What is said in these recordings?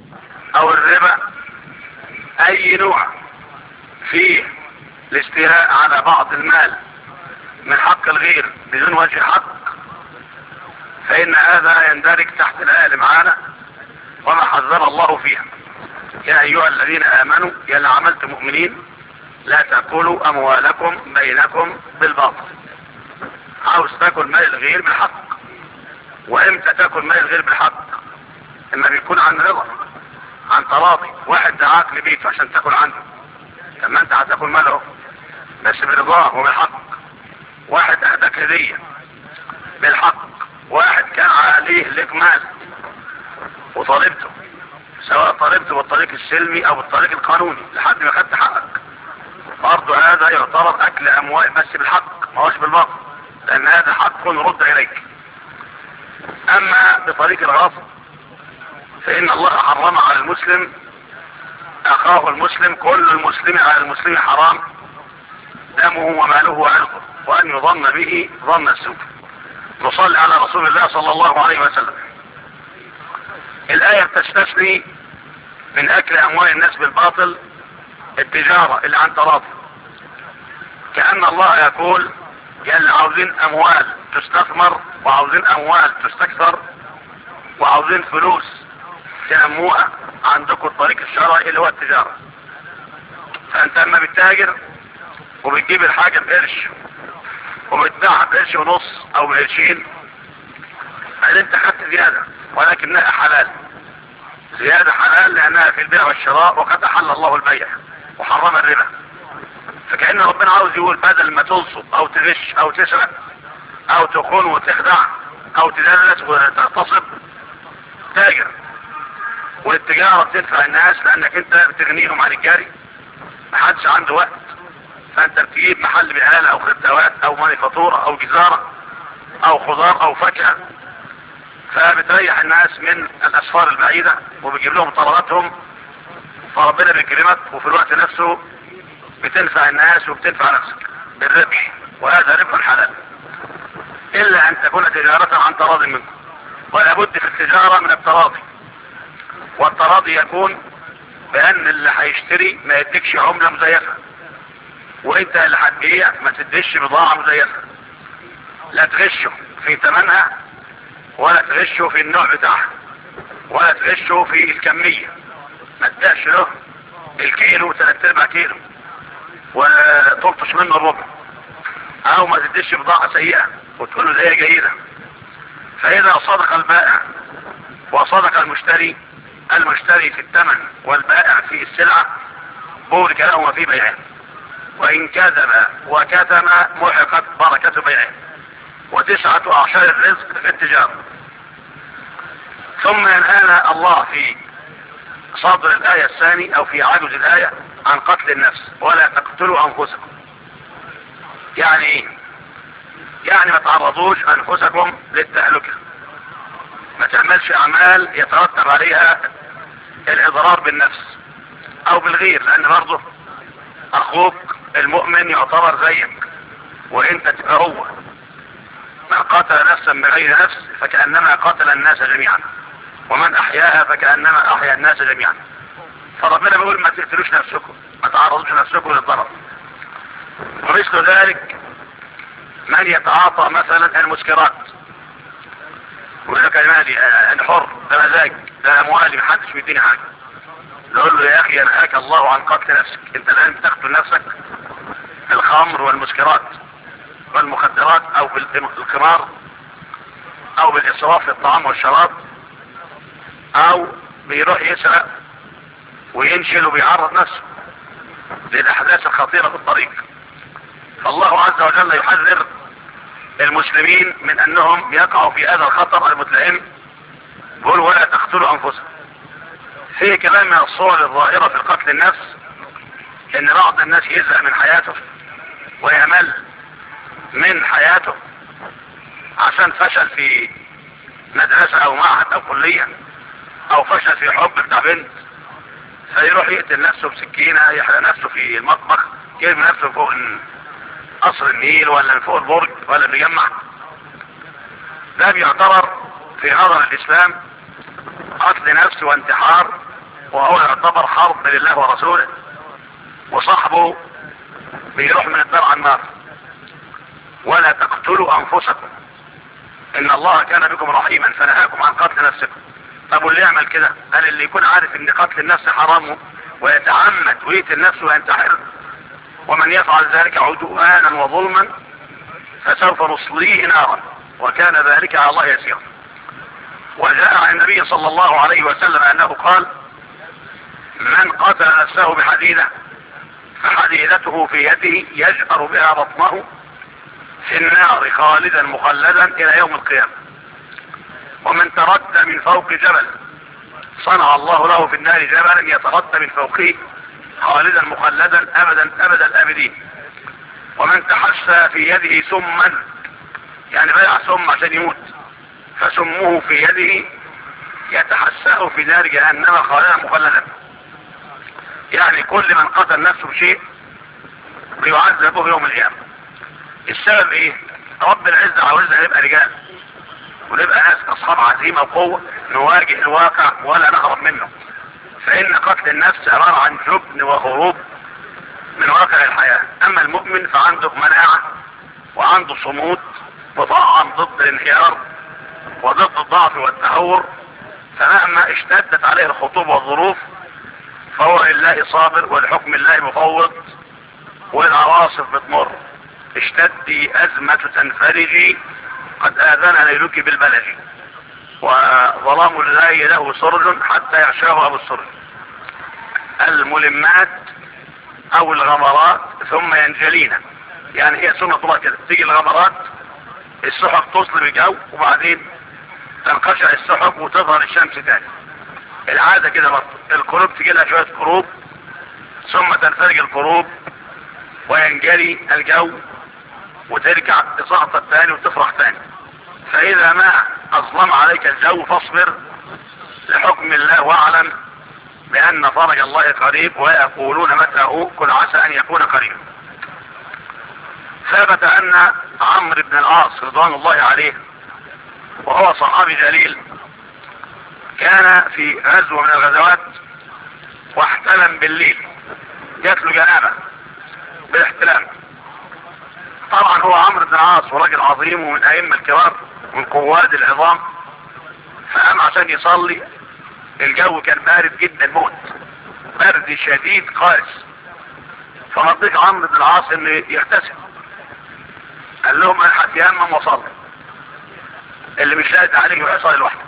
او الربا اي نوع فيه الاستيلاء على بعض المال من حق الغير بدون وجه حق، فإن هذا يندرج تحت الآية اللي معانا وما حذر الله فيها: يا أيها الذين آمنوا يا اللي عملتم مؤمنين لا تأكلوا أموالكم بينكم بالباطل. عاوز تاكل مال الغير بالحق. وإمتى تاكل مال الغير بالحق؟ إما بيكون عن رضا، عن تراضي. واحد دعاك لبيته عشان تاكل عنده، لما انت هتاكل ماله بس برضاه وبالحق. واحد اهداك هدية بالحق. واحد كان عليه لك مال وطالبته، سواء طالبته بالطريق السلمي او بالطريق القانوني لحد ما خدت حقك، برضه هذا يعتبر اكل اموال بس بالحق، ما هوش بالباطل، لان هذا حق رد اليك. اما بطريق الغصب فان الله حرم على المسلم اخاه المسلم، كل المسلم على المسلم حرام دمه وماله وعرضه، وان يظن به ظن السوء. نصلي على رسول الله صلى الله عليه وسلم. الآية بتستثني من اكل اموال الناس بالباطل التجارة اللي عن تراضي، كأن الله يقول يا اللي عاوزين اموال تستثمر وعاوزين اموال تستكثر وعاوزين فلوس تنموها، عندكم الطريق الشرعي اللي هو التجارة. فانت اما بتتاجر وبتجيب الحاجة بقرش وبتباعها بقرش ونص او بقرشين، هل انت خدت زيادة، ولكنها حلال. زيادة حلال لانها في البيع والشراء، وقد احل الله البيع وحرم الربا. فكأن ربنا عاوز يقول بدل ما تنصب او تغش او تسرق او تخون وتخدع او تدلس وتغتصب، تاجر. والتجارة بتدفع الناس لانك انت بتغنيهم عن الجاري، محدش عنده وقت، فانت بتجيب محل بقالة او خدوات او مانيفاتورة او جزارة او خضار او فاكهة، فبتريح الناس من الاسفار البعيدة وبتجيب لهم طلباتهم، فربنا بيكرمك وفي الوقت نفسه بتنفع الناس وبتنفع نفسك بالربح، وهذا ربح حلال، الا ان تكون تجارة عن تراضي منكم. ولا بد في التجارة من التراضي، والتراضي يكون بان اللي هيشتري ما يديكش عملة مزيفة، وانت اللي هتبيع ما تديش بضاعة مزيفة، لا تغشه في ثمنها ولا تغشه في النوع بتاعها ولا تغشه في الكمية، ما تديش له الكيلو 3/4 كيلو وتلطش منه الربع، او ما تديش بضاعة سيئة وتقول له دي جيدة. فاذا صدق البائع وصدق المشتري في الثمن والبائع في السلعة، بورك لهما في بيعه، وان كذب وكتم محقت بركة بيعه، وتسعة اعشار الرزق في التجارة. ثم ينهانا الله في صدر الآية الثاني او في عجز الآية عن قتل النفس: ولا تقتلوا انفسكم. يعني ايه؟ يعني ما تعرضوش انفسكم للتهلكة، ما تعملش اعمال يترتب عليها الاضرار بالنفس او بالغير، لان برضه اخوك المؤمن يعتبر زيك وانت تبقى هو. من قتل نفسا بغير نفس فكأنما قتل الناس جميعا، ومن احياها فكأنما احيا الناس جميعا. فربنا بيقول ما تقتلوش نفسكم، ما تعرضوش نفسكم للضرر. ومثل ذلك من يتعاطى مثلا المسكرات ويقول لك انا حر، ده مزاج، ده اموالي، محدش بيديني حاجه. نقول له يا اخي ينهاك الله عن قتل نفسك، انت الان بتقتل نفسك بالخمر والمسكرات والمخدرات او بالقمار او بالاسراف في الطعام والشراب، او بيروح يسرق وينشل وبيعرض نفسه للاحداث الخطيرة في الطريق. فالله عز وجل يحذر المسلمين من انهم يقعوا في هذا الخطر المتلهم، يقول ولا تقتلوا انفسكم. فيه كلام من الصور الظاهرة في قتل النفس، ان بعض الناس يزهق من حياته ويمل من حياته عشان فشل في مدرسة او معهد او كلية، او فشل في حب بتاع بنت، فيروح يقتل نفسه بسكينة، يحرق نفسه في المطبخ، يرمي نفسه فوق قصر النيل ولا من فوق البرج ولا بيجمع. ده بيعتبر في نظر الاسلام قتل نفس وانتحار وهو يعتبر حرب لله ورسوله، وصاحبه بيروح من الدار على النار. ولا تقتلوا انفسكم ان الله كان بكم رحيما فنهاكم عن قتل نفسكم. طب واللي يعمل كده؟ قال اللي يكون عارف ان قتل النفس حرام ويتعمد ويقتل نفسه وينتحر، ومن يفعل ذلك عدوانا وظلما فسوف نصليه نارا وكان ذلك على الله يسيرا. وجاء عن النبي صلى الله عليه وسلم انه قال: من قتل نفسه بحديدة فحديدته في يده يجأر بها بطنه في النار خالدا مخلدا الى يوم القيامة. ومن تردى من فوق جبل صنع الله له في النار جبلا يتردى من فوقه خالدا مخلدا ابدا ابد الابدين. ومن تحسى في يده سما، يعني بيع سم عشان يموت، فسمه في يده يتحساه في نار جهنم خالدا مخلدا. يعني كل من قتل نفسه بشيء بيعذب به يوم القيامة. السبب ايه؟ رب العزة عاوزنا نبقى رجال ونبقى ناس اصحاب عزيمة وقوة نواجه الواقع ولا نهرب منه. فان قتل النفس عبارة عن جبن وهروب من واقع الحياة. اما المؤمن فعنده مناعة وعنده صمود وطاعا ضد الانهيار وضد الضعف والتهور، فمهما اشتدت عليه الخطوب والظروف فهو لله صابر ولحكم الله مفوض. والعواصف بتمر، اشتدي أزمة تنفرجي قد آذن ليلك بالبلج، وظلام الليل له سرج حتى يعشاه أبو السرج. الملمات أو الغمرات ثم ينجلين، يعني هي سنة الله كده، تيجي الغمرات السحب تصلب الجو وبعدين تنقشع السحب وتظهر الشمس تاني. العادة كده برضه القلوب تجي لها شوية قروب ثم تنفرج القروب وينجلي الجو وترجع تسقط تاني وتفرح تاني. فإذا ما أظلم عليك الجو فاصبر لحكم الله واعلم بأن فرج الله قريب ويقولون متى هو قل عسى أن يكون قريب. ثبت أن عمرو بن العاص رضوان الله عليه وهو صحابي جليل كان في غزوة من الغزوات واحتلم بالليل، جات له جنابة بالاحتلام. طبعا هو عمرو بن العاص وراجل عظيم ومن ائمة الكبار من قواد العظام، فقام عشان يصلي. الجو كان بارد جدا موت، برد شديد قارس. فمضيق عمرو بن العاص انه يغتسل، قال لهم انا هتيمم واصلي، اللي مش لاقي عليه يصلي لوحده.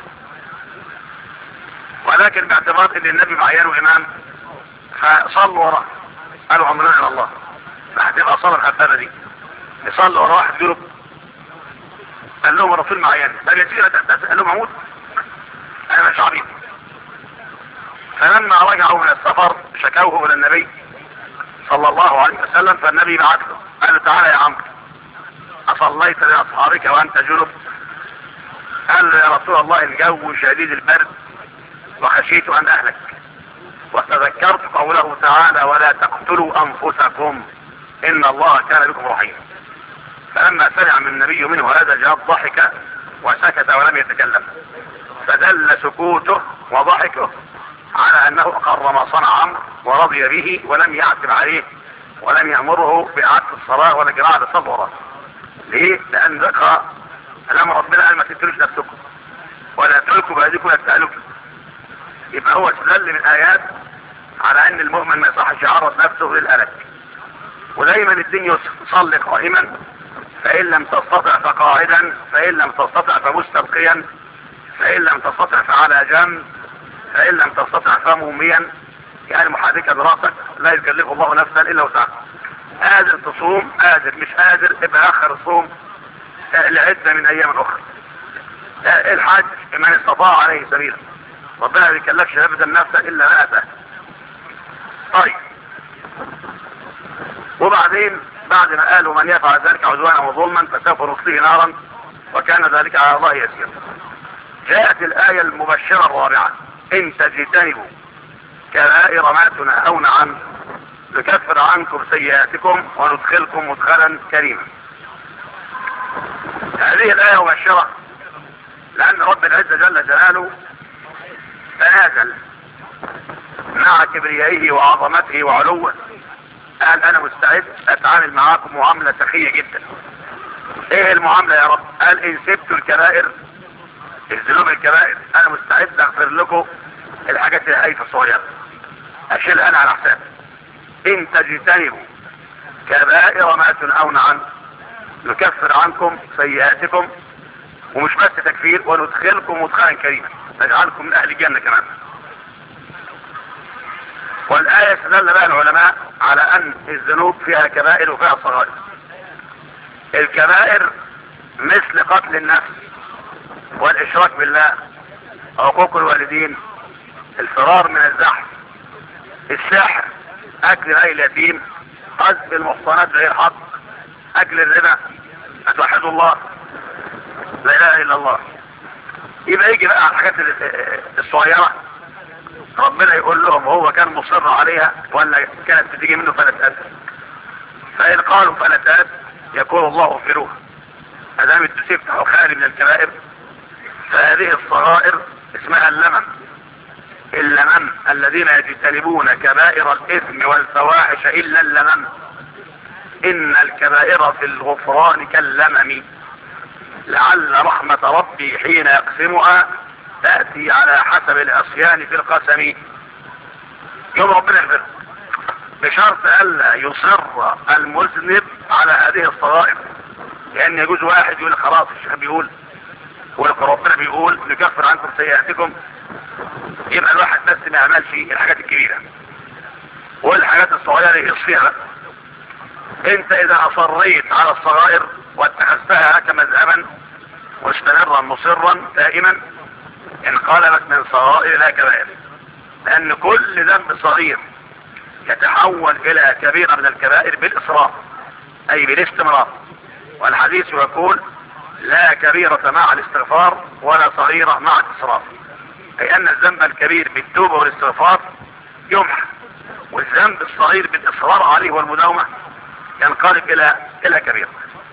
ولكن باعتبار ان النبي معينه امام فصلوا وراه، قالوا امرنا الى الله، فهتبقى صلاه الحبابه دي يصلوا وراه واحد جنوب. قال لهم الرسول معين بل يسير تحتسل، قال لهم اموت انا مش عبيد. فلما رجعوا من السفر شكوه الى النبي صلى الله عليه وسلم، فالنبي بعث له قال له تعالى يا عمرو اصليت لاصحابك وانت جنب؟ قال له يا رسول الله الجو شديد البرد وخشيت ان اهلك، وتذكرت قوله تعالى ولا تقتلوا انفسكم ان الله كان بكم رحيما. فلما سمع من النبي منه هذا الجواب ضحك وسكت ولم يتكلم، فدل سكوته وضحكه على انه اقر ما صنع عمرو ورضي به ولم يعتب عليه ولم يأمره بإعادة الصلاة ولا جماعة الصبر. ليه؟ لأن ذكر الأمر ربنا قال ما تقتلوش نفسكم ولا تلقوا بأيديكم التهلكة. يبقى هو استدل من آيات على أن المؤمن ما يصحش يعرض نفسه للهلاك. ودايما الدين يسر، صلي قائما فإن لم تستطع فقاعدا، فإن لم تستطع فمستلقيا، فإن لم تستطع فعلى جنب، فإن لم تستطع فموميا، يعني محركة براسك، لا يكلف الله نفسا إلا وسعها. قادر تصوم قادر، مش قادر ابقى آخر الصوم لعدة من أيام أخرى. الحج من استطاع عليه سبيلا، ربنا ما بيكلفش أبدا نفسا إلا ما أتاه. طيب، وبعدين بعد ما قالوا من يفعل ذلك عدوانا وظلما فسوف نصليه نارا وكان ذلك على الله يسيرا، جاءت الآية المبشرة الرابعة إن تجتنبوا كبائر ما تنهون عنه نكفر عنكم سيئاتكم وندخلكم مدخلا كريما. هذه الآية مبشرة لأن رب العزة جل جلاله تنازل مع كبريائه وعظمته وعلوه قال انا مستعد اتعامل معاكم معاملة سخية جدا. ايه المعاملة يا رب؟ قال ان سبتوا الكبائر، الذنوب الكبائر، انا مستعد اغفر لكم الحاجات الهايفة الصغيرة، اشيلها انا على حسابي. ان تجتنبوا كبائر ما تنهون عنه نكفر عنكم سيئاتكم، ومش بس تكفير، وندخلكم مدخلا كريما، نجعلكم من اهل الجنة كمان. والآية استدل بها العلماء على ان الذنوب فيها كبائر وفيها صغائر. الكبائر مثل قتل النفس والاشراك بالله، عقوق الوالدين، الفرار من الزحف، السحر، اكل مال اليتيم، قذف المحصنات غير حق، اكل الربا، اتوحد الله، لا اله الا الله. يبقى يجي بقى على الحاجات الصغيرة ربنا يقول لهم هو كان مصر عليها ولا كانت بتيجي منه فلتات. فإن قالوا فلتات يقول الله اغفروها، ادام تفتحوا خالي من الكبائر. فهذه الصغائر اسمها اللمم. اللمم الذين يجتنبون كبائر الاثم والفواحش الا اللمم، ان الكبائر في الغفران كاللمم، لعل رحمة ربي حين يقسمها تأتي على حسب العصيان في القسم. يوم ربنا يغفر بشرط الا يصر المذنب على هذه الصغائر، لان يجوز واحد يقول خلاص الشيخ بيقول وربنا بيقول نكفر عنكم سيئاتكم، يبقى الواحد بس ما يعملش الحاجات الكبيرة والحاجات الصغيرة يصفيها. انت اذا اصريت على الصغائر واتخذتها كمذهبا مستمرا مصرا دائما انقلبت من صغائر الى كبائر، لان كل ذنب صغير يتحول الى كبيرة من الكبائر بالاصرار اي بالاستمرار. والحديث يقول لا كبيرة مع الاستغفار ولا صغيرة مع الاصرار، اي ان الذنب الكبير بالتوبة والاستغفار يمحى، والذنب الصغير بالاصرار عليه والمداومة ينقلب الى كبيرة.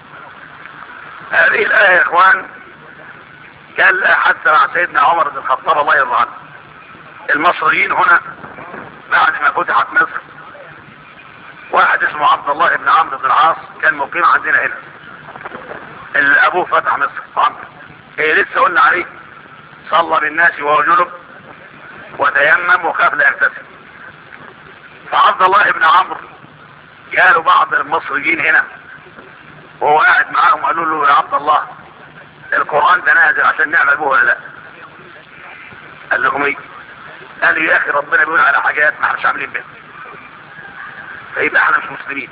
هذه الآية يا اخوان كان لها حتى مع سيدنا عمر بن الخطاب الله يرضى عنه. المصريين هنا بعد ما فتحت مصر واحد اسمه عبد الله بن عمرو بن العاص كان مقيم عندنا هنا، اللي ابوه فتح مصر عمرو، لسه قلنا عليه صلى بالناس وهو جنب وتيمم وخاف لا يغتسل. فعبد الله بن عمرو جاله بعض المصريين هنا وهو قاعد معاهم قالوا له يا عبد الله القرآن ده نازل عشان نعمل به ولا لا؟ قال لهم ايه؟ قال لي يا اخي ربنا بيقول على حاجات ما احناش عاملين بها، فيبقى احنا مش مسلمين.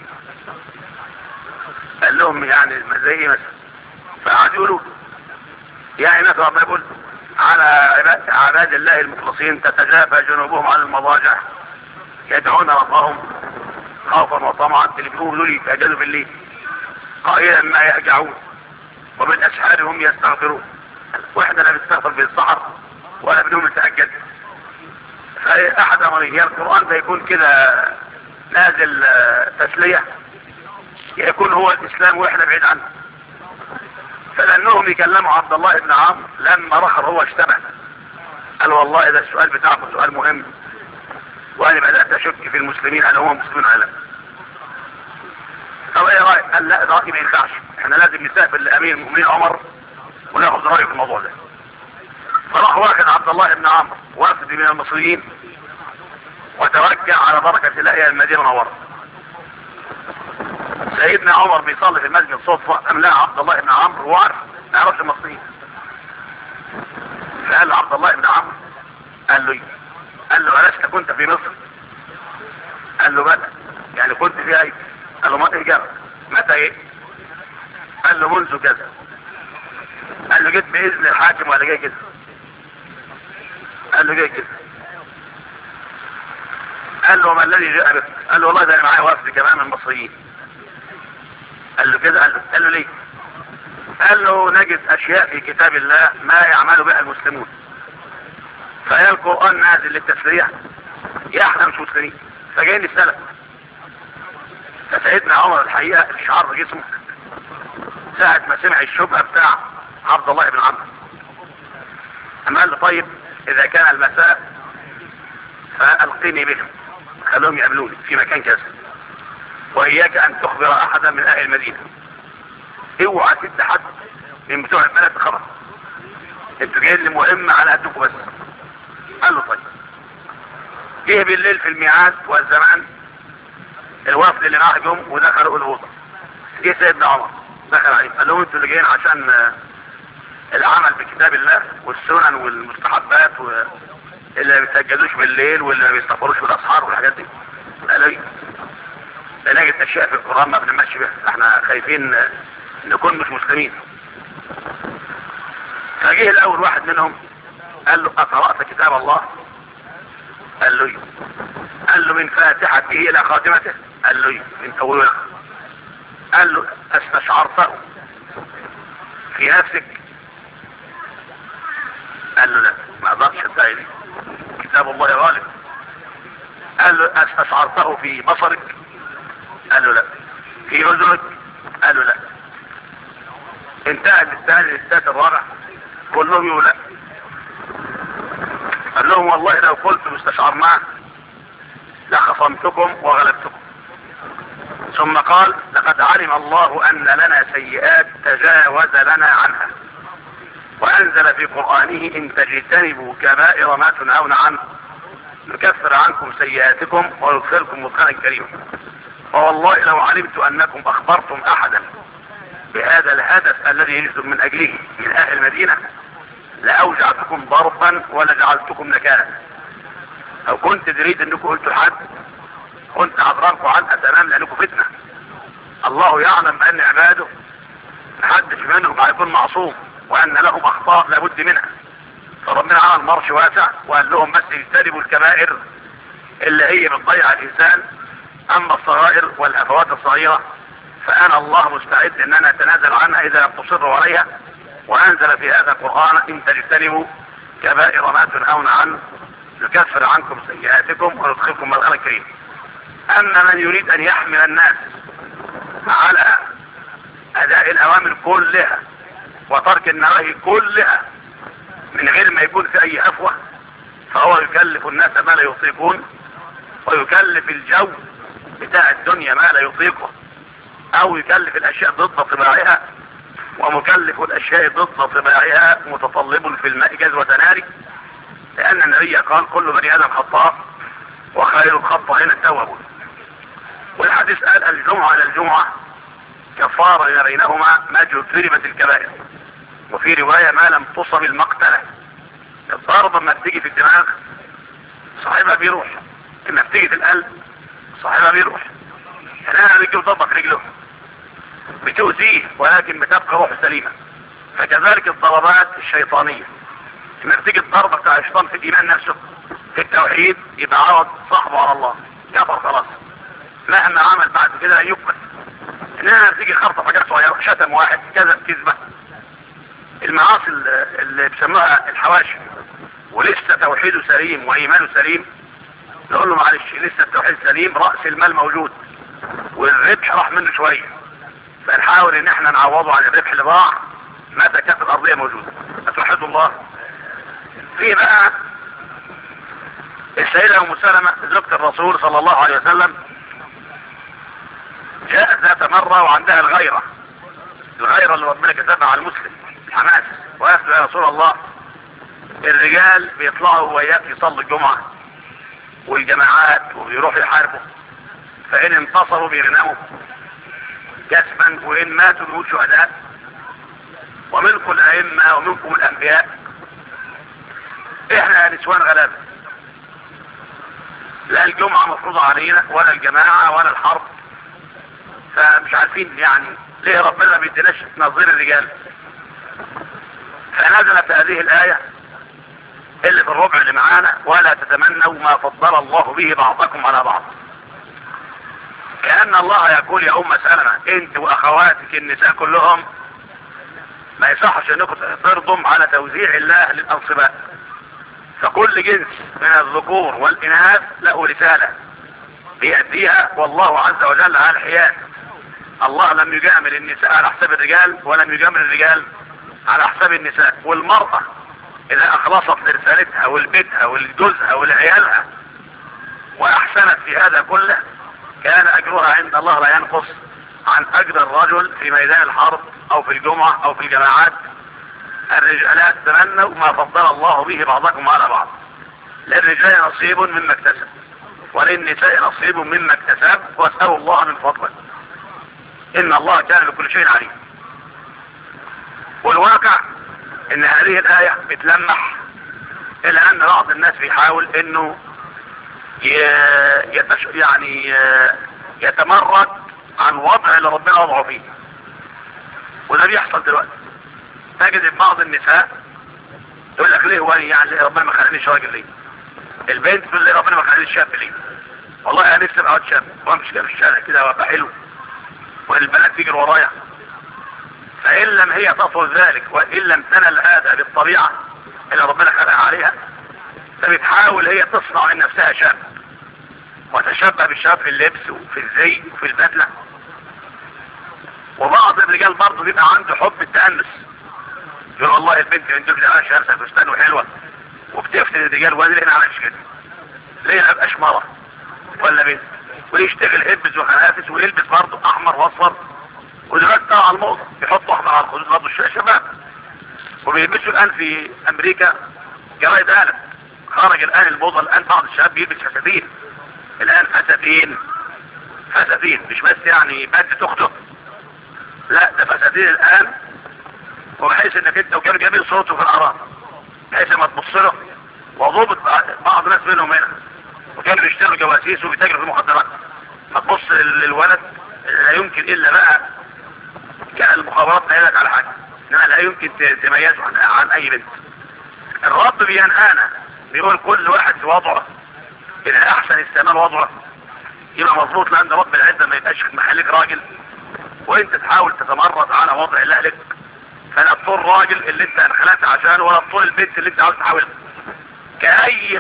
قال لهم يعني زي ايه مثلا؟ فقعدوا يقولوا يعني مثلا ربنا يقول على عباد الله المخلصين تتجافى جنوبهم عن المضاجع يدعون ربهم خوفا وطمعا، اللي بيقولوا لي يتهجدوا بالليل قائلا ما يهجعون وبالاسحار هم يستغفرون، واحنا لا بنستغفر بالسحر ولا بدون نتهجد. فاحد امرين، يا القران ده يكون كده نازل تسليه، يكون هو الاسلام واحنا بعيد عنه. فلانهم يكلموا عبد الله بن عمرو لما رخر هو اشتبه، قال والله ده السؤال بتاعكم سؤال مهم، وانا بدات اشك في المسلمين هل هم مسلمين ولا لا. طب ايه رايك؟ قال لا رايي ما ينفعش، احنا لازم نسافر لامير المؤمنين عمر وناخذ رايه في الموضوع ده. فراح واخد عبد الله بن عمرو وافد من المصريين وتوجه على بركه الله الى المدينه المنوره. سيدنا عمر بيصلي في المسجد صدفه املاه عبد الله بن عمرو وعرف ما يعرفش المصريين. فقال له عبد الله بن عمرو، قال له ألست كنت في مصر؟ قال له بلى. يعني كنت في ايه؟ قال له ما اجابه. متى ايه؟ قال له منذ كذا. قال له جيت باذن الحاكم ولا جاي كده؟ قال له جاي كده. قال له ما الذي جاء بك؟ قال له والله ده انا معايا وفد كمان من المصريين. قال له كده؟ قال له ليه؟ قال له نجد اشياء في كتاب الله ما يعمل بها المسلمون، فيا القرآن نازل للتسلية يا احنا مش مسلمين فجايين نسألك. فسيدنا عمر الحقيقة الشعر جسمه ساعة ما سمع الشبهة بتاع عبد الله بن عمرو، اما قال له طيب اذا كان المساء فألقي فأتني بهم، خلوهم يقابلوني في مكان كذا، وإياك أن تخبر أحدا من أهل المدينة، اوعى تدي حد من بتوع البلد خبر، انتوا جايين لي مهمة على قدكم بس. قال له طيب. جه بالليل في الميعاد والزمان الوفد اللي معاه جم ودخلوا الأوضة. جه سيدنا عمر دخل عليه قال لهم انتوا اللي جايين عشان العمل بكتاب الله والسنن والمستحبات واللي ما بيسجلوش بالليل واللي ما بيستغفروش بالاسحار والحاجات دي؟ قال لي نجد اشياء في القرآن ما بنمشي بها، احنا خايفين نكون مش مسلمين. فجه الاول واحد منهم قال له اقرأت كتاب الله؟ قال له قال له من فاتحته الى خاتمته؟ قال له من اوله. قال له استشعرته في نفسك؟ قال له لا، ما اقدرش ادعي لي، كتاب الله غالب. قال له استشعرته في بصرك؟ قال له لا. في اذنك؟ قال له لا. انتهى الثاني للثالث الرابع كلهم يقول لا. قال لهم والله لو قلت مستشعرناه لخصمتكم وغلبتكم. ثم قال لقد علم الله ان لنا سيئات تجاوز لنا عنها، وانزل في قرآنه ان تجتنبوا كبائر ما تنهون عنه نكفر عنكم سيئاتكم وندخلكم مدخلا كريما. فوالله لو علمت انكم اخبرتم احدا بهذا الهدف الذي يجدكم من اجله من اهل المدينة لاوجعتكم ضربا ولجعلتكم نكالا. لو كنت تريد انكم قلتوا لحد كنت اضرركم عنها تمام، لانكم فتنة. الله يعلم بان عباده محدش منهم هيكون معصوم، وان لهم اخطاء لابد منها. فربنا عمل مرش واسع وقال لهم بس يجتنبوا الكبائر اللي هي بتضيع الانسان، اما الصغائر والهفوات الصغيرة فانا الله مستعد ان انا اتنازل عنها اذا لم تصروا عليها. وانزل في هذا القرآن ان تجتنبوا كبائر ما تنهون عنه نكفر عنكم سيئاتكم وندخلكم مدخلا كريما. اما من يريد ان يحمل الناس على اداء الاوامر كلها وترك النواهي كلها من غير ما يكون في اي هفوة، فهو يكلف الناس ما لا يطيقون، ويكلف الجو بتاع الدنيا ما لا يطيقه، او يكلف الاشياء ضد طباعها، ومكلف الاشياء ضد طباعها متطلب في الماء جذوة نار، لان النبي قال كل بني ادم خطاء وخير الخطائين التوابون. والحديث قال الجمعة على الجمعة كفارة لما بينهما ما جربت الكبائر. وفي رواية ما لم تصب المقتلة. الضربة ما بتيجي في الدماغ صاحبها بيروح، لما بتيجي في القلب صاحبها بيروح. هنا بيجي ضربة في رجله بتؤذيه ولكن بتبقى روح سليمة. فكذلك الضربات الشيطانية لما بتيجي الضربة بتاع الشيطان في الإيمان نفسه في التوحيد يبقى عوض صاحبه على الله، كفر خلاص مهما عمل بعد كده يقبل. انها بتيجي خرطة حاجات صغيرة، شتم واحد كذا كذبة، المعاصي اللي بيسموها الحواشي، ولسه توحيده سليم وايمانه سليم، نقول له معلش لسه التوحيد سليم، رأس المال موجود والربح راح منه شوية، فنحاول ان احنا نعوضه عن الربح اللي ضاع متى كانت الارضية موجودة. اتوحد الله. في بقى السيدة ام سلمة زوجة الرسول صلى الله عليه وسلم جاءت ذات مرة وعندها الغيرة اللي ربنا كتبها على المسلم، الحماس، وقالت يا رسول الله الرجال بيطلعوا وياك يصلوا الجمعة والجماعات وبيروحوا يحاربوا، فإن انتصروا بيغنموا كسبا وإن ماتوا بيقول شهداء، ومنكم الأئمة ومنكم الأنبياء، إحنا نسوان غلابة، لا الجمعة مفروضة علينا ولا الجماعة ولا الحرب، فمش عارفين يعني ليه ربنا ما بيديناش نظير الرجال. فنزلت هذه الآية اللي في الربع اللي معانا ولا تتمنوا ما فضل الله به بعضكم على بعض. كأن الله يقول يا أم سلمة انت واخواتك النساء كلهم ما يصحش انكم ترضم على توزيع الله للأنصباء، فكل جنس من الذكور والإناث له رسالة بيأديها، والله عز وجل على الحياة. الله لم يجامل النساء على حساب الرجال ولم يجامل الرجال على حساب النساء. والمرأة إذا أخلصت لرسالتها ولبيتها ولجوزها ولعيالها احسنت في هذا كله كان اجرها عند الله لا ينقص عن اجر الرجل في ميدان الحرب او في الجمعة او في الجماعات. الرجال تمنوا ما فضل الله به بعضكم على بعض. للرجال نصيب مما اكتسب وللنساء نصيب مما اكتسب واسألوا الله من فضله ان الله كان بكل شيء عليم. والواقع ان هذه الآية بتلمح الى ان بعض الناس بيحاول انه يتمرد عن وضع اللي ربنا وضعه فيه. وده بيحصل دلوقتي. تجد بعض النساء تقول لك ليه واني يعني ربنا ما خلانيش راجل ليه؟ البنت تقول لي ربنا ما خلانيش شاب ليه؟ والله انا نفسي ابقى شاب وامشي كده في الشارع كده وابقى حلو والبنات تجري ورايا. فان لم هي تطلب ذلك وان لم تنل هذا بالطبيعه اللي ربنا خلقها عليها فبتحاول هي تصنع من نفسها شاب وتشبه بالشاب في اللبس وفي الزي وفي البدله. وبعض الرجال برضه بيبقى عنده حب التأنس، يقول والله البنت من دول انا شارسه فستان وحلوه وبتفتن الرجال وانا ليه ما عملش كده؟ ليه ما ابقاش مره ولا بنت؟ ويشتغل يلبس وخنافس ويلبس برضه احمر واصفر. ودلوقتي طلع على الموضه يحطوا احمر على الخدود برضه الشباب. وبيلبسوا الان في امريكا جرايد قلم. خرج الان الموضه الان بعض الشباب بيلبس فساتين. الان فساتين مش بس يعني بدله تخطب، لا ده فساتين الان. وبحيث انك انت وكانوا جايبين صوته في الاعراض بحيث ما تبص له. وضبط بعض الناس منهم هنا وكانوا بيشتغلوا جواسيس وبيتاجروا في المخدرات. ما تبص للولد لا يمكن الا بقى كان المخابرات تهيئلك على حاجه انما لا يمكن تميزه عن اي بنت. الرب بينهانا بيقول كل واحد في وضعه ان احسن استعمال وضعه يبقى مظبوط لان رب العزه ما يبقاش محلك راجل وانت تحاول تتمرد على وضع الله لك. فلا تطول راجل اللي انت انخلقت عشانه ولا تطول البنت اللي انت عاوز تحاولها. كأي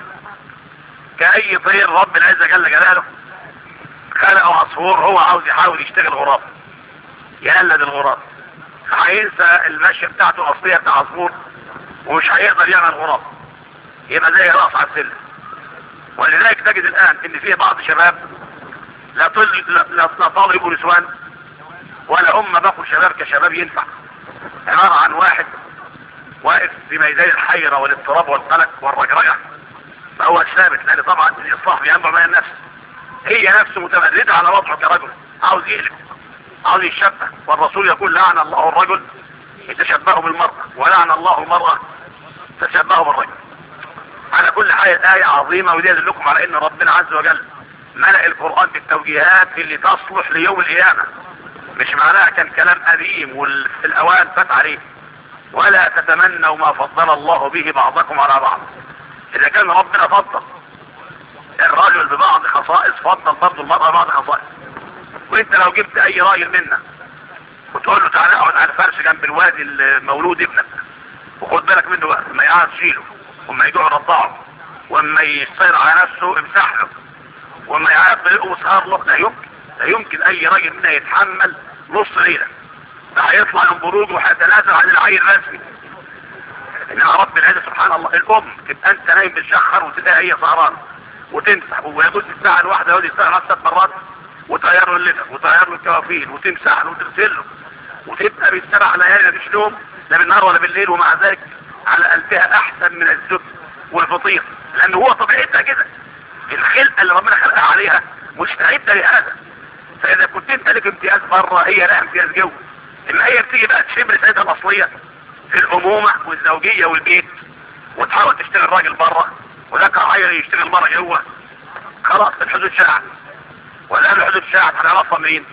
طير رب العزة جل جلاله خلقه عصفور هو عاوز يحاول يشتغل غراب يقلد الغراب هينسى المشي بتاعته الاصليه بتاع عصفور ومش هيقدر يعمل غراب يبقى زي راس على السلم. ولذلك تجد الان ان في بعض شباب لا طالب يبقوا نسوان ولا هم بقوا شباب كشباب ينفع. عبارة عن واحد واقف في ميدان الحيرة والاضطراب والقلق والرجرجة فهو الثابت لان طبعا الاصلاح بينبع من النفس. هي نفسه متمردة على وضعه كرجل عاوز يقلب عاوز يشبه. والرسول يقول لعن الله الرجل يتشبهه بالمرأة ولعن الله المرأة تشبهه بالرجل. على كل حال آية عظيمة ودي يدلكم على ان ربنا عز وجل ملأ القرآن بالتوجيهات اللي تصلح ليوم القيامة. مش معناها كان كلام قديم والأوان فات عليه. ولا تتمنوا ما فضل الله به بعضكم على بعض. إذا كان ربنا فضل الرجل ببعض خصائص فضل برضه المرأة ببعض خصائص. وانت لو جبت اي راجل منا وتقول له تعالى اقعد على الفرش جنب الوادي المولود ابنك وخد بالك منه بقى ما يقعد شيله وما يجوع رضعه وما يصير على نفسه امسح له وما يعرف يلقوا سهر له. لا يمكن اي راجل منا يتحمل نص ليله. ده هيطلع من بروجه وهيتنازل عن العين الرسمي. انما رب العزه سبحان الله الام تبقى انت نايم بالشخر وتلاقي هي سهرانه وتمسح ويجوز الساعه الواحده يقعد يشتغل 10 مرات وتغير له اللبس وتغير له الكوافير وتمسح له وتغسل له وتبقى بالسبع ليالي مفيش نوم لا بالنهار ولا بالليل. ومع ذلك على قلبها احسن من الزبد والفطير لان هو طبيعتها كده. الخلقه اللي ربنا خلقها عليها مستعده لهذا. فاذا كنت انت لك امتياز بره هي لها امتياز جوه. اما هي بتيجي بقى تشبه سيدها الاصليه في الامومه والزوجيه والبيت وتحاول تشتغل راجل بره وذاك عيل يشتغل مره جوه خلاص الحدود شاعت. والان الحدود شاعت هنعرفها منين؟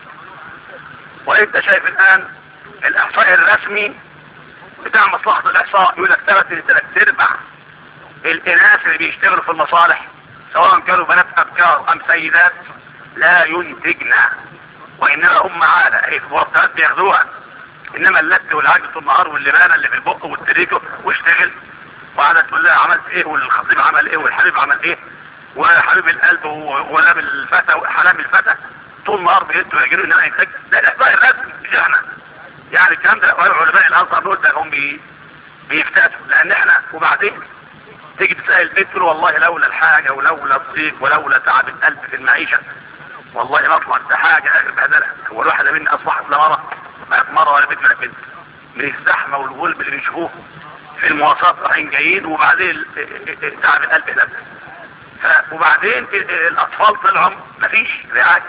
وانت شايف الان الاحصاء الرسمي بتاع مصلحه الاحصاء يقول لك 3/4 الاناث اللي بيشتغلوا في المصالح سواء كانوا بنات ابكار ام سيدات لا ينتجن وانما هم عاده اي مرتبات بياخدوها. انما اللت والعجل طول النهار واللبانه اللي في البق والتريكو واشتغل وقعدت تقول لها عملت ايه والخطيب عمل ايه والحبيب عمل ايه وحبيب القلب ولام الفتى وحلام الفتى طول النهار بيدوا يجروا انما ينتج. ده الاحصاء الرسمي مش احنا. يعني الكلام ده علماء الازهر دول ده هم بيفتاتوا لان احنا. وبعدين تيجي تسأل البيت تقول والله لولا الحاجة ولولا الضيق ولولا تعب القلب في المعيشة والله ما اطلع ده حاجة اخر بهدلها. هو الواحدة مني اصبحت لا مرة ولا بنت ولا بنت من الزحمة والغلب اللي بيشوفوه في المواصلات رايحين جايين، وبعدين تعب القلب هناك. وبعدين الاطفال طلعوا مفيش رعاية.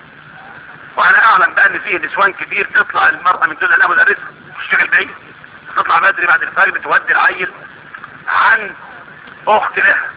وانا اعلم بقى ان فيه نسوان كتير تطلع المرأة من دون انها مدرسة تشتغل بعيد، تطلع بدري بعد الفجر تودي العيل عن اخت لها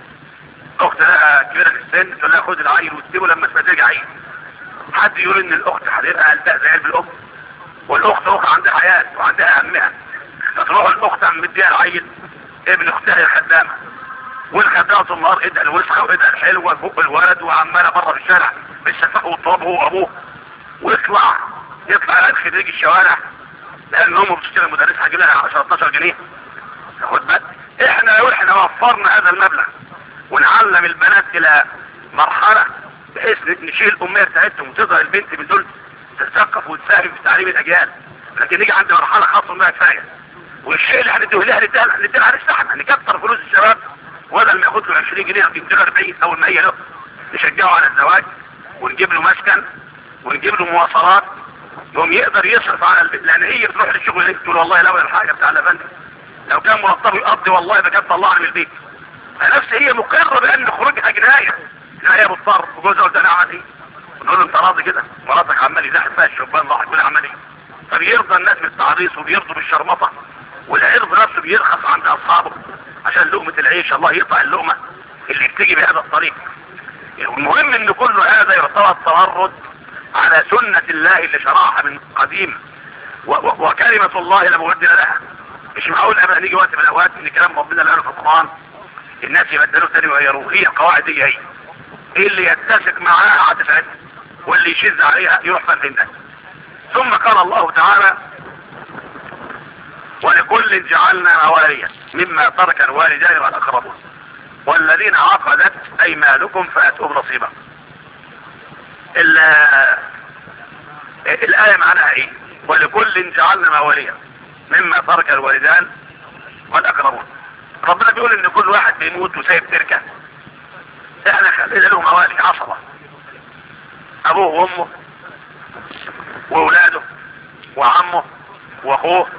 كبيرة في السن، تقول لها خد العيل وتسيبه لما ترجع عيل. حد يقول ان الاخت هتبقى قلبها زي قلب الام، والاخت اخرى عندها حياة وعندها همها، فتروح الاخت عم مديها العيل ابن اختها الخدامة، والخدامة طول النهار ادها الوسخة وادها الحلوة فوق الولد، وعمالة بره في الشارع بالشفاق والطوب هو وابوه، ويطلع خريج الشوارع لان امه بتشتغل مدرسة هجيب لها 10 12 جنيه. خد بالك احنا وفرنا هذا المبلغ ونعلم البنات الى مرحلة بحيث نشيل الامية بتاعتهم وتظهر البنت من دول تتثقف وتساهم في تعليم الاجيال. لكن نيجي عند مرحلة خاصة بها كفاية، والشيء اللي هنديه لها نديها على السحب، نكتر فلوس الشباب وبدل ما ياخد له 20 جنيه يديله 40 اول ما هي له، نشجعه على الزواج ونجيب له مسكن ونجيب له مواصلات يوم يقدر يصرف على البيت. لان هي تروح للشغل هناك تقول والله لولا الحاجة بتاع الافندي لو كان مرتبه يقضي والله ما كان طلعني من البيت. فنفس هي مقرة بان خروجها جناية بالطر، وجوزها قلت انا عمل ايه؟ ونقول له انت راضي كده؟ مراتك عمال يزاحف فيها الشبان راح يقول عمل ايه؟ فبيرضى الناس بالتعريص وبيرضوا بالشرمطة، والعرض نفسه بيرخص عند اصحابه عشان لقمة العيش. الله يقطع اللقمة اللي بتيجي بهذا الطريق. المهم ان كل هذا يعتبر تمرد على سنة الله اللي شرعها من قديم، وكلمة الله لا مبدل لها. مش معقول ابدا نيجي وقت من الاوقات ان كلام ربنا اللي قاله في القرآن الناس يبدلوه تاني ويغيروه. هي القواعد دي هي اللي يتسق معاها هتسعد، واللي يشذ عليها يروح فين ده. ثم قال الله تعالى ولكل جعلنا مواليا مما ترك الوالدان والاقربون والذين عقدت ايمانكم فاتوهم نصيبا. الآية معناها ايه؟ ولكل جعلنا مواليا مما ترك الوالدان والاقربون. ربنا بيقول ان كل واحد بيموت وسايب تركه، احنا خلينا له موالي عصبة، ابوه وامه واولاده وعمه واخوه.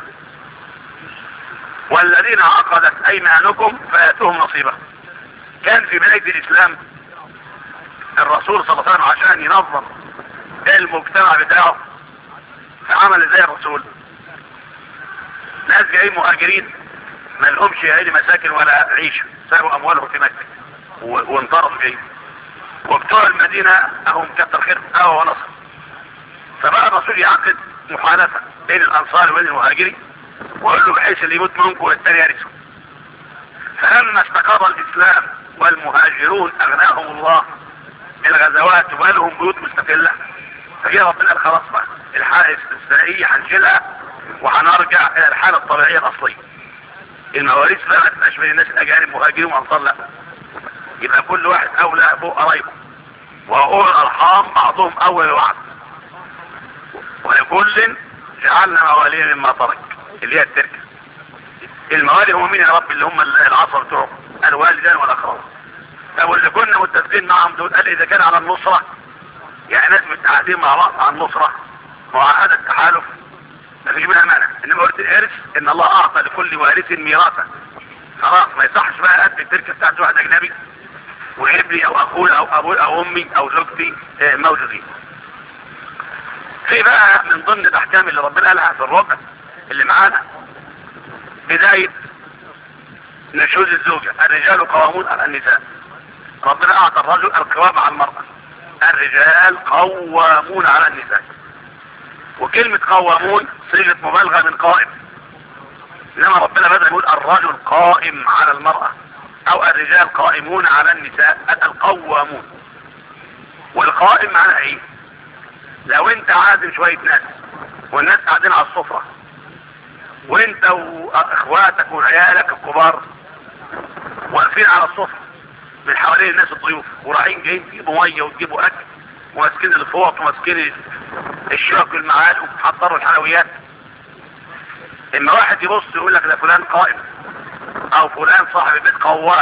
والذين عقدت ايمانكم فاتوهم نصيبا. كان في بداية الاسلام الرسول صلى الله عليه وسلم عشان ينظم المجتمع بتاعه فعمل زي الرسول، ناس جايين مهاجرين ما لهمش عيد مساكن ولا عيش، سابوا اموالهم في مكة وانطردوا جايين، وبتوع المدينة اهم كتر خير ونصر. فبقى الرسول يعقد محالفة بين الانصار وبين المهاجرين وقال له بحيث اللي يموت منكم والتاني يرثه. فلما استقر الاسلام والمهاجرون اغناهم الله الغزوات وبقى لهم بيوت مستقلة، فجاء ربنا قال خلاص بقى الحالة الاستثنائية هنشيلها وهنرجع الى الحالة الطبيعية الاصلية. المواريث بقى ما تبقاش بين الناس الاجانب مهاجرين وانصار، لا، يبقى كل واحد اولى ابوه قرايبه، واولى الارحام بعضهم اولى بعض. ولكل جعلنا مواليا مما ترك اللي هي التركه. الموالي هم مين يا رب؟ اللي هم العصر بتوعهم الوالدان والاقربون. طب واللي كنا متفقين معهم دول قال اذا كان على النصره، يعني ناس متعاقدين مع بعض على النصره معاهده تحالف ما فيش منها مانع. انما قلت الارث ان الله اعطى لكل وارث ميراثا، خلاص ما يصحش بقى قد التركه بتاعت واحد اجنبي وابني او اخوي او ابوي او امي او زوجتي موجودين. في بقى من ضمن الاحكام اللي ربنا قالها في الربع اللي معانا بداية نشوز الزوجة، الرجال قوامون على النساء. ربنا اعطى الرجل القوام على المرأة، الرجال قوامون على النساء. وكلمة قوامون صيغة مبالغة من قائم، انما ربنا بدأ يقول الرجل قائم على المرأة او الرجال قائمون على النساء. القوامون والقائم معناه ايه؟ لو انت عازم شوية ناس والناس قاعدين على السفرة وانت واخواتك وعيالك الكبار واقفين على السفرة من حوالين الناس الضيوف ورايحين جايين تجيبوا ميه وتجيبوا اكل وماسكين الفوط وماسكين الشوك والمعالق وحضروا الحلويات، اما واحد يبص يقول لك ده فلان قائم او فلان صاحب البيت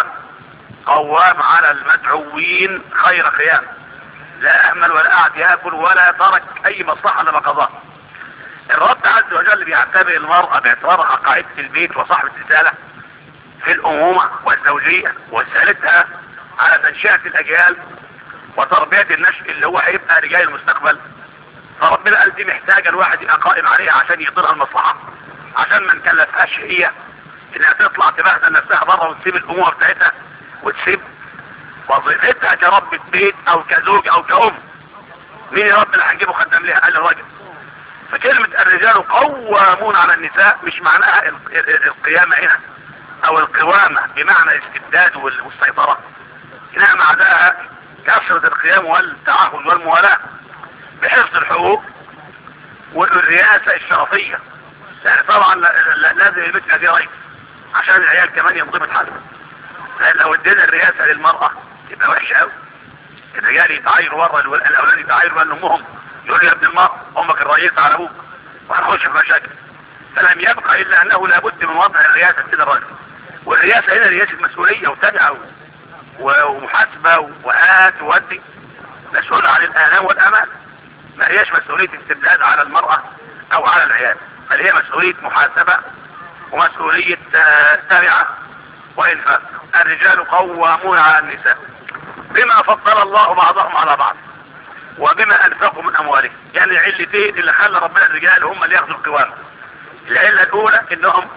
قوام على المدعوين خير قيام، لا اهمل ولا قاعد ياكل ولا ترك اي مصلحه لما قضاه. الرب عز وجل بيعتبر المرأة باعتبارها قائدة البيت وصاحبة الرسالة في الأمومة والزوجية، وسالتها على تنشئة الأجيال وتربية النشء اللي هو هيبقى رجال المستقبل. فربنا قال دي محتاجة الواحد يبقى قائم عليها عشان يقدرها المصلحة، عشان ما نكلفهاش هي انها تطلع تبهدل نفسها بره وتسيب الأمومة بتاعتها وتسيب وظيفتها كربة بيت أو كزوج أو كأم. مين يا رب اللي هنجيبه خدام ليها؟ قال الراجل. فكلمة الرجال قوامون على النساء مش معناها القيامة هنا او القوامة بمعنى الاستبداد والسيطرة، هنا معناها كثرة القيام والتعهد والموالاة بحفظ الحقوق والرئاسة الشرفية. يعني طبعا لازم البيت دي رئيس عشان العيال كمان ينضبط حالهم، لان لو ادينا الرئاسة للمرأة يبقى وحشة قوي. الرجال يتعايروا بره، الاولاد يتعايروا بان امهم يقول يا ابن المرأة امك الرئيس على ابوك وهنخش في مشاكل. فلم يبقى الا انه لابد من وضع الرئاسة كده الراجل. والرئاسة هنا رئاسة مسؤولية وتدعى ومحاسبة وهات وودي، مسؤول عن الآلام والأمان. ما هيش مسؤولية استبداد على المرأة او على العيال، بل هي مسؤولية محاسبة ومسؤولية تبعة وإنفاق. الرجال قوامون على النساء بما فضل الله بعضهم على بعض وبما انفقوا من اموالهم. يعني العلتين اللي خلى ربنا الرجال هم اللي ياخذوا القوامة. العلة الاولى انهم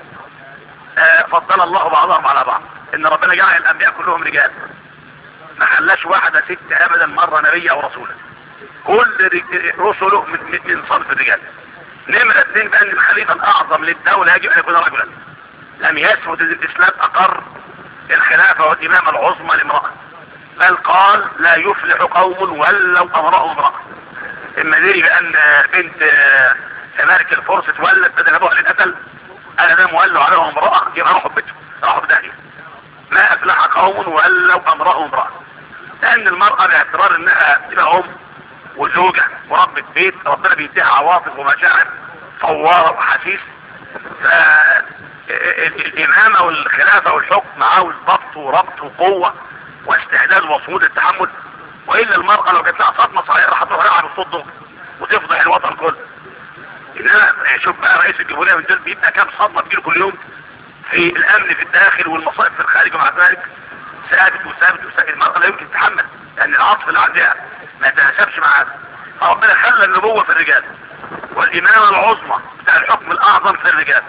فضل الله بعضهم على بعض، ان ربنا جعل الانبياء كلهم رجال، ما خلاش واحدة ست ابدا مرة نبي او رسولا، كل رسله من صنف الرجال. نمرة اثنين بان الخليفة الاعظم للدولة يجب ان يكون رجلا. لم يثبت الاسلام اقر الخلافة والامامة العظمى لامرأة، بل قال لا يفلح قوم ولو امرأهم امرأة. اما ديري بان بنت ملك الفرس تولد بدل ابوها للقتل، انا ده مولوا عليهم امرأة يبقى راحوا بيتهم، راحوا بداهية. ما افلح قوم ولو امرأهم امرأة، لان المرأة باعتبار انها تبقى ام وزوجة وربة بيت، ربنا بيديها عواطف ومشاعر فوارة وحسيس. فالامامة والخلافة والحكم عاوز ضبط وربط وقوة واستعداد وصمود التحمل. والا المرأة لو جات لها صدمة صغيرة هتروح بالصدق وتفضح الوطن كله. انما شوف بقى رئيس الجمهورية من دول بيبقى كام صدمة بتجيله كل يوم في الامن في الداخل والمصائب في الخارج، ومع ذلك ثابت وثابت وثابت. المرأة لا يمكن تتحمل لان العاطفة اللي عندها ما يتناسبش مع هذا. فربنا خلى النبوة في الرجال والامامة العظمى بتاع الحكم الاعظم في الرجال،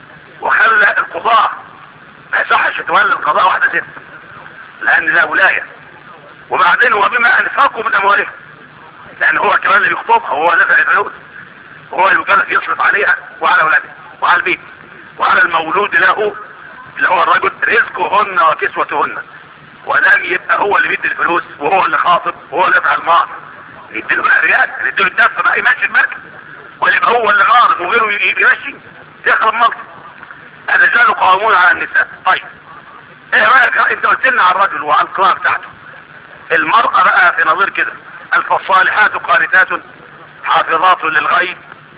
وخلى القضاء ما يصحش تولي القضاء واحدة ست لان لا ولاية. وبعدين وبما انفقوا من اموالهم، لان هو كمان اللي بيخطبها، هو دافع الفلوس، هو المكلف يصرف عليها وعلى اولاده وعلى البيت وعلى المولود له اللي هو الرجل، رزقهن وكسوتهن. ولم يبقى هو اللي بيدي الفلوس وهو اللي خاطب وهو اللي يدفع المهر، يديله الريال، يديله الدفع بقى يمشي المركب، ولا يبقى هو اللي غارق وغيره يمشي يخرب ملك. الرجال قوامون على النساء. طيب ايه رايك انت قلت لنا على الرجل وعلى القراءة بتاعته؟ المرأة بقى في نظير كده، الفالصالحات قانتات حافظات للغيب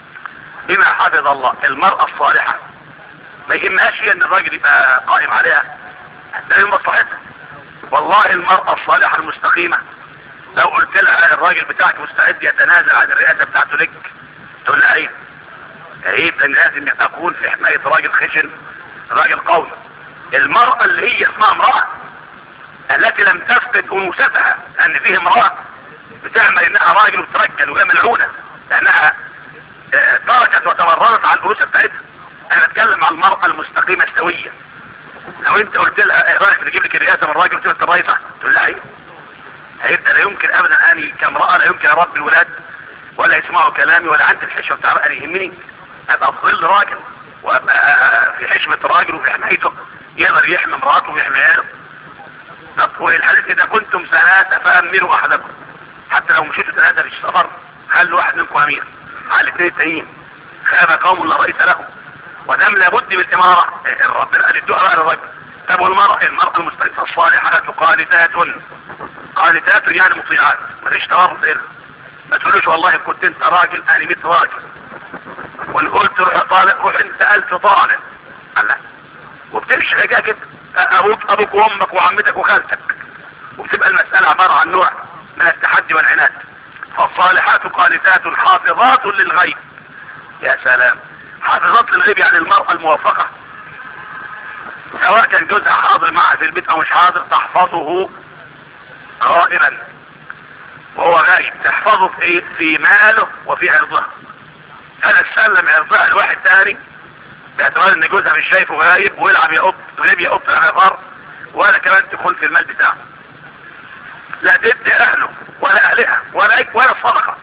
بما حفظ الله. المرأة الصالحة ما يهمهاش هي ان الراجل يبقى قائم عليها، ده من مصلحتها. والله المرأة الصالحة المستقيمة لو قلت لها الراجل بتاعك مستعد يتنازل عن الرئاسة بتاعته لك، تقول لها ايه؟ عيب، ان لازم اكون في حماية راجل خشن، راجل قوي. المرأة اللي هي اسمها امرأة التي لم تفقد انوثتها، ان فيه امرأة بتعمل انها راجل وترجل وهي ملعونة لانها تركت وتمردت عن الانوثة بتاعتها. انا بتكلم عن المرأة المستقيمة السوية. لو انت قلت لها ايه رايك نجيب لك الرئاسة من راجل وتقول انت الرئيسة، تقول لها ايه؟ هيبقى لا يمكن ابدا اني كامرأة لا يمكن اربي الولاد ولا يسمعوا كلامي ولا عندي الحشمة بتاع انا يهمني ابقى في ظل راجل وابقى في حشمة راجل وفي حمايته يقدر يحمي مراته ويحمي عياله. طب والحديث اذا كنتم ثلاثة فامروا احدكم، حتى لو مشيتوا ثلاثة في السفر خلوا واحد منكم امير على الاثنين التانيين، خاب قوم لا رئيس لهم. ودام لابد من الامارة، ربنا قال الدعاء على الرجل. طب والمرأة المستقيمة الصالحات قانتات يعني مطيعات، مفيش تورط هنا. ما تقولوش والله كنت انت راجل انا 100 راجل، وان قلت روح طالق روح انت 1000 طالق. الله، وبتمشي حاجة كده، ابوك وامك وعمتك وخالتك، وبتبقى المسألة عبارة عن نوع من التحدي والعناد. فالصالحات قانتات حافظات للغيب. يا سلام، حافظات للغيب يعني المرأة الموفقة سواء كان جوزها حاضر معها في البيت او مش حاضر تحفظه غائبا وهو غايب، تحفظه في ايه؟ في ماله وفي عرضها. فلا تسلم عرضها لواحد تاني باعتبار ان جوزها مش شايفه غايب ويلعب يقط غيب يقط غفار، ولا كمان تدخل في المال بتاعه. لا تدي اهله ولا اهلها ولا الصدقة،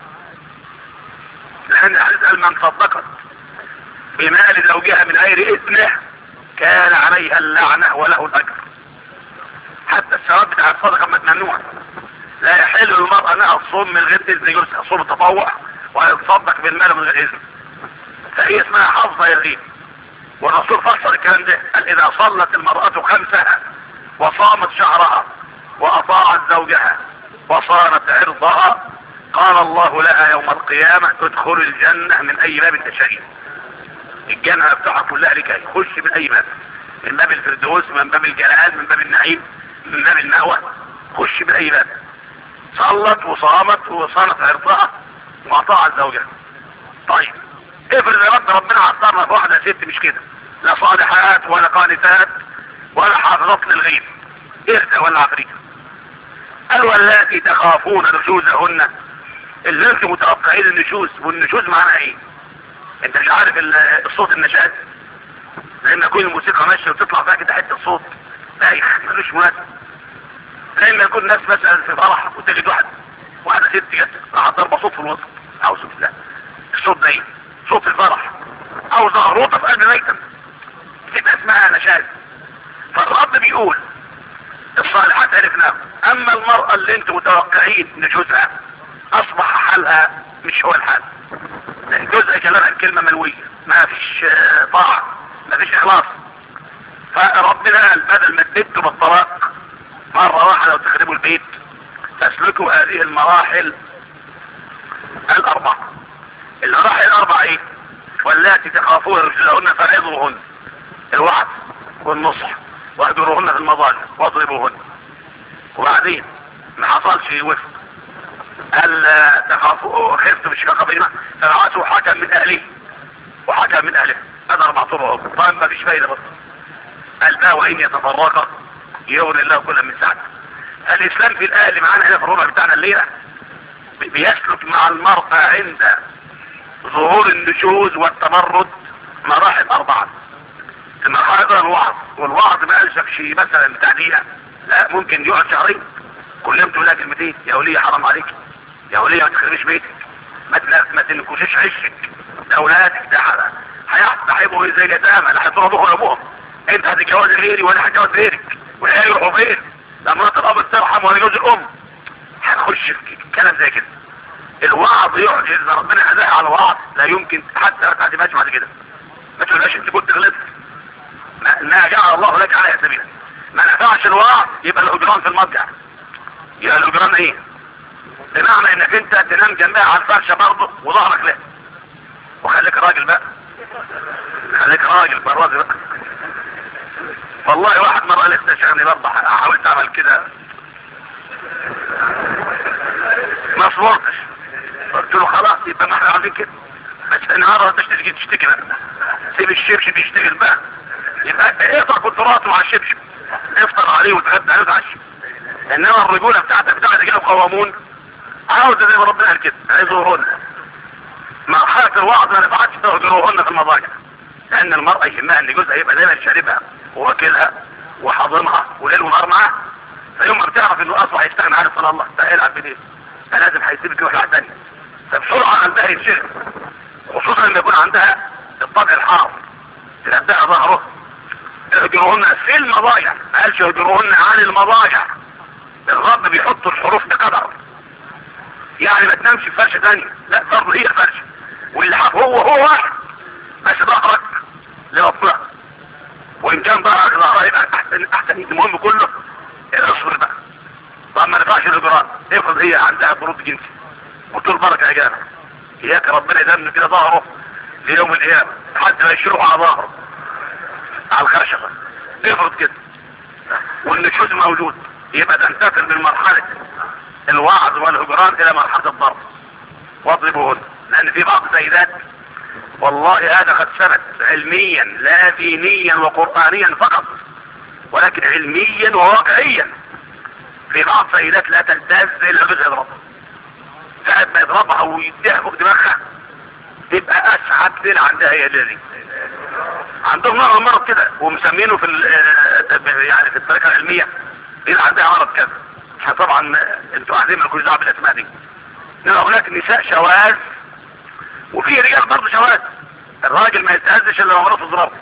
لان الحديث قال من صدقت بمال زوجها من غير اذنه كان عليها اللعنة وله الاجر. حتى الثواب بتاع الصدقة ممنوع. لا يحل للمرأة انها تصوم من غير اذن جوزها، تصوم التطوع ويتصدق بالمال من غير اذن، فهي اسمها حظة يغيب. والرسول فسر الكلام ده قال اذا صلت المرأة خمسها وصامت شهرها واطاعت زوجها وصانت عرضها قال الله لها يوم القيامة ادخل الجنة من اي باب تشائين. الجنة بتاعها كلها لكي خش من اي باب، من باب الفردوس، من باب الجلال، من باب النعيم، من باب المأوى، خش من اي باب. صلت وصامت وصانت عرضها واطاعت زوجها. طيب افرض يا ربنا عطرنا بواحدة ست مش كده، لا صالحات ولا قانتات ولا حافظات للغيب، اهدى ولا عفريت. قال واللاتي تخافون نشوزهن، اللي انتم متوقعين النشوز، والنشوز معناها ايه؟ انت مش عارف الصوت النشاز، لان كل الموسيقى ماشيه وتطلع فيها كده حته صوت بايخ ملوش مناسب. لما يكون ناس مثلا في فرح وتجد واحده ست جت راح ضربه صوت في الوسط، اعوذ بالله، الصوت ده ايه؟ صوت الفرح او زغروطه في قلب ميتم، تبقى اسمها نشاز. فالرب بيقول الصالحات عرفناها، اما المرأة اللي انتم متوقعين نشوزها اصبح حالها مش هو الحال، جزء كلامها الكلمة ملوية، ما فيش طاعة، ما فيش اخلاص. فربنا قال بدل ما تدوا بالطلاق مرة واحدة وتخربوا البيت تسلكوا هذه المراحل الاربعة. المراحل الاربعة ايه؟ واللاتي تخافون نشوزهن فعظوهن، الوعظ والنصح، واهجروهن في المضاجع واضربوهن. وبعدين ما حصلش وفق، قال تخافوا خفتوا بالشقاق بينهما فبعثوا حكم من اهله وحكم من اهله، هذا 4 طرق. طيب ما فيش فايده بس. قال بقى وان يتفرقا يغني الله كل من سعته. الاسلام في الايه اللي معانا هنا في الربع بتاعنا الليله بيسلك مع المرأة عند ظهور النشوز والتمرد مراحل 4. المرحلة الوعظ، والوعظ ما قالش مثلا بتاع دقيقة، لا ممكن يقعد شهرين كل يوم تقول لها كلمتين، يا ولية حرام عليك، يا ولية ما تخربش بيتك، ما تنكوشش عشك، ده اولادك، ده هيبقوا زي اليتامى، لا هيضربوهم ولا ابوهم، انت هتتجوز غيري وانا هتجوز غيرك، والعيال يروحوا فين؟ لما مرات الاب ترحم ولا جوز الام، هنخش في كلام زي كده. الوعظ يقعد اذا ربنا هداها على الوعظ لا يمكن حتى ما تعتمدش بعد كده، ما تقولهاش انت كنت غلطت، ما جعل الله لك على سبيلا. ما نفعش الوعظ يبقى الاجران في المرجع. يبقى الاجران ايه؟ بمعنى انك انت تنام جنبها على الفرشه برضه وظهرك له، وخليك راجل بقى، خليك راجل براجل بقى. والله واحد مرة لسه شغلني برضه حاولت اعمل كده ما صورتش، قلت له خلاص يبقى ما احنا عايزين كده، بس النهارده تيجي تشتكي بقى، سيب الشبشب يشتغل بقى، يبقى اقطع كنتراته مع الشبشب، افطر عليه وتغدى عليه وتعشى. انما الرجوله بتاعتك كده قوامون عاوزه زي ما ربنا قال كده عايزوهن. مرحله الوعظ ما نفعتش تهجروهن في المضاجع، لان المراه يهمها ان جوزها يبقى دايما شاربها وواكلها وحاضنها وليل ونهار معاها، فيوم ما بتعرف انه اصبح يستغنى عن صلاه الله ده هيلعب بايه؟ ده لازم هيسيبك يروح واحد ثاني، فبسرعه قلبها يتشغل، خصوصا لما يكون عندها الطبع الحار تنبهها ظهره. اهجروهن في المضاجع، ما قالش اهجروهن عن المضاجع. الرب بيحط الحروف بقدر، يعني ما تنامش في فرشه ثانيه، لا برضه هي فرشه، واللي هو واحد بس ظهرك لربنا، وان كان ظهرها يبقى احسن. المهم كله اصبر بقى. طب ما نفعش الاجران، افرض هي عندها برود جنسي وطول بركه يا جماعه، اياك ربنا يدمن كده ظهره ليوم القيامه حتى ما يشيلوا على ظهره على الخشبه افرض كده والنشوز موجود، يبقى تنتقل من مرحلة الوعظ والهجران الى مرحلة الضرب واضربوهن. لان في بعض السيدات والله هذا قد ثبت علميا لا دينيا وقرآنيا فقط، ولكن علميا وواقعيا، في بعض السيدات لا تلتز الا بجه يضربها، ساعة ما يضربها ويديها فوق دماغها تبقى اسعد ليلة عندها هي الليلة. عندهم نوع من مرض كده ومسمينه في يعني في الطريقة العلمية اللي عندها مرض كذا. احنا طبعا انتوا عارفين مالكوش دعوه بالاسماء دي. انما هناك نساء شواذ وفي رجال برضه شواذ، الراجل ما يتهزش الا لما مراته تضربه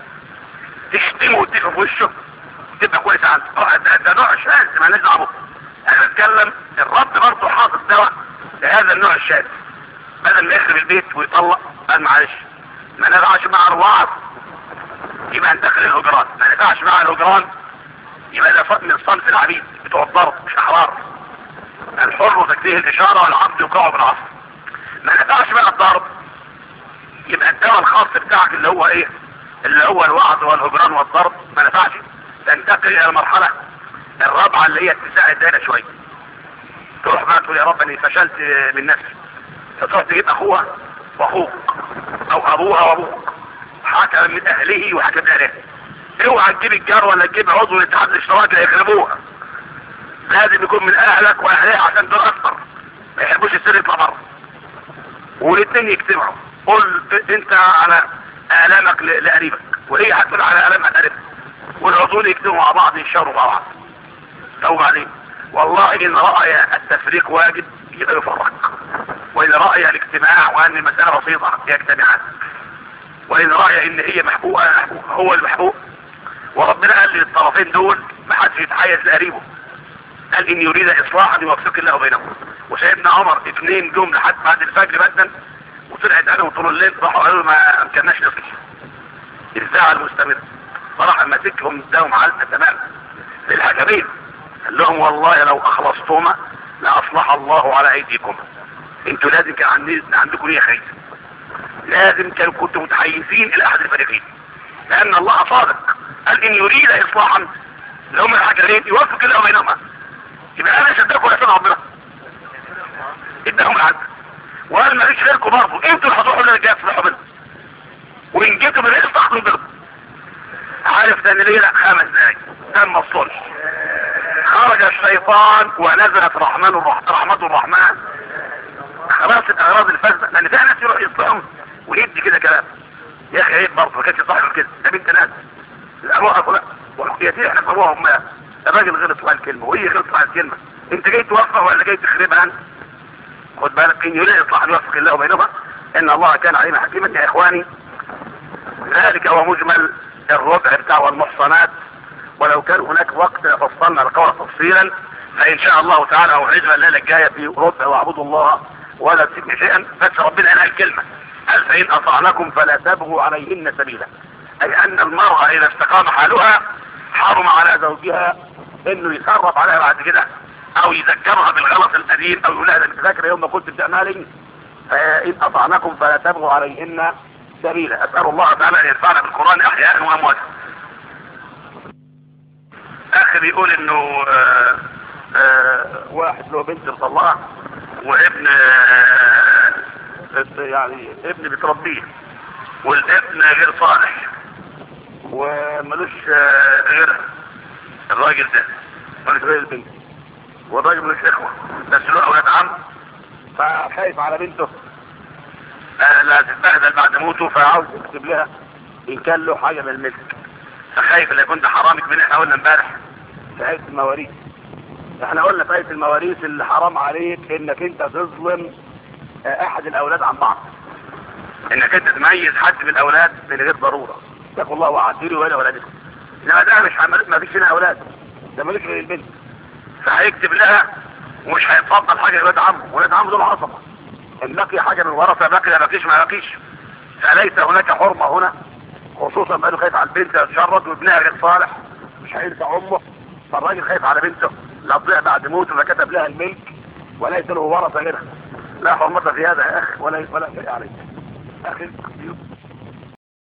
تشتمه وتدفه في وشه تبقى كويسه عنده. ده نوع شاذ مالناش دعوه. انا بتكلم الرب برضه حاطط دواء لهذا النوع الشاذ، بدل ما يخرب البيت ويطلق قال معلش ما نفعش مع الوعظ يبقى انتقل الهجران، ما نفعش مع الهجران يبقى ده من صنف العبيد بتوع الضرب مش احرار. الحر تكفيه الاشاره والعبد يقع بالعصر. ما نفعش بقى الضرب يبقى الدواء الخاص بتاعك اللي هو ايه؟ اللي هو الوعظ والهجران والضرب ما نفعش، تنتقل الى المرحله الرابعه اللي هي اتساع الدائره شويه. تروح بقى تقول يا رب اني فشلت من نفسي، فتروح تجيب اخوها واخوك او ابوها وابوك، حكم من اهله وحكم من اهله. اوعى تجيب الجار ولا تجيب عضو الاتحاد الاشتراكي يخربوها، لازم يكون من اهلك واهلها عشان دول اكتر ما يحبوش السر يطلع بره، والاثنين يجتمعوا. قول انت على الامك لقريبك وهي هتقول على الامها لقريبك، والعضوين يجتمعوا مع بعض يشاروا مع بعض. توب عليه. والله ان راي التفريق واجب يبقى يفرق، وان راي الاجتماع وان المساله بسيطه يجتمعان، وان راي ان هي محبوبه هو المحبوب. وربنا قال للطرفين دول ما حدش يتحيز لقريبه، قال ان يريد اصلاحا يوفق الله بينهم. وسيدنا عمر اثنين جم لحد بعد الفجر بدنا وطلعت عليهم طول الليل، راحوا قالوا ما امكناش نصل الزاعه المستمره، فراح ماسكهم اداهم علقه تمام للحجرين، قال لهم والله لو اخلصتما لاصلح الله على ايديكم. انتوا لازم كان عندكم نيه خير، لازم كنتوا متحيزين الى احد الفريقين، لان الله صادق قال ان يريد اصلاحا لهم الحجرين يوفق الله بينهما. يبقى انا صدقكم ولا صدق ربنا اداهم العدل، وقال ما فيش غيركم برضه، انتوا اللي هتروحوا للرجال تصلحوا بينهم، وان جيتوا من استحقوا بينهم. عارف تاني ليه؟ لا 5 دقايق تم الصلح، خرج الشيطان ونزلت رحمة الرحمن، خلاص الاغراض الفاسده. لان في ناس يروح يصلحهم ويدي كده كلام يا اخي عيب برضه، ما كانش صاحب كده، ده بنت ناس الابوها كلها والحكايتين احنا ابوها وامها. الراجل غلط على الكلمه وهي غلطت على الكلمه، انت جاي توفق ولا جاي تخربها انت؟ خد بالك ان يريد اصلاح يوفق الله بينهما ان الله كان علينا حكيما. يا اخواني ذلك هو مجمل الربع بتاع المحصنات، ولو كان هناك وقت فصلنا القول تفصيلا فان شاء الله تعالى اوعدنا الليله الجايه في ربع واعبدوا الله ولا تسيبني شيئا. بس ربنا قال الكلمه قال فان اطعنكم فلا تبغوا عليهن سبيلا، اي ان المراه اذا استقام حالها حرم على زوجها انه يتصرف عليها بعد كده او يذكرها بالغلط القديم او يقول لها ده انت فاكره يوم ما كنت بتعملي. فان اطعنكم فلا تبغوا عليهن سبيلا. اسال الله تعالى ان ينفعنا بالقران احياء وامواتا. اخي بيقول انه واحد له بنت مطلقه وابن يعني ابن بتربيه، والابن غير صالح وملوش غير الراجل ده، ملوش غير البنت، والراجل ملوش اخوه بس له اولاد عم، فخايف على بنته لا تتبهدل بعد موته، فعاوز يكتب لها ان كان له حاجه من الملك، فخايف لا يكون ده حرامك. من احنا قلنا امبارح في آية المواريث، احنا قلنا في آية المواريث اللي حرام عليك انك انت تظلم احد الاولاد عن بعض، انك انت تميز حد من الاولاد من غير ضروره. اتقوا الله واعدلوا بين اولادكم. انما ده مش ما فيش هنا اولاد، ده ملوش غير البنت، فهيكتب لها ومش هيتفضل حاجه لولاد عمه، ولاد عمه دول عصبه، ان بقي حاجه من ورثه بقي ما بقيش ما بقيش. فليس هناك حرمه هنا، خصوصا بقى خايف على البنت تتشرد وابنها غير صالح مش هينفع امه، فالراجل خايف على بنته لا تضيع بعد موته، فكتب لها الملك وليس له ورثه غيرها. لا حرمه في هذا يا اخي ولا شيء عليك اخي.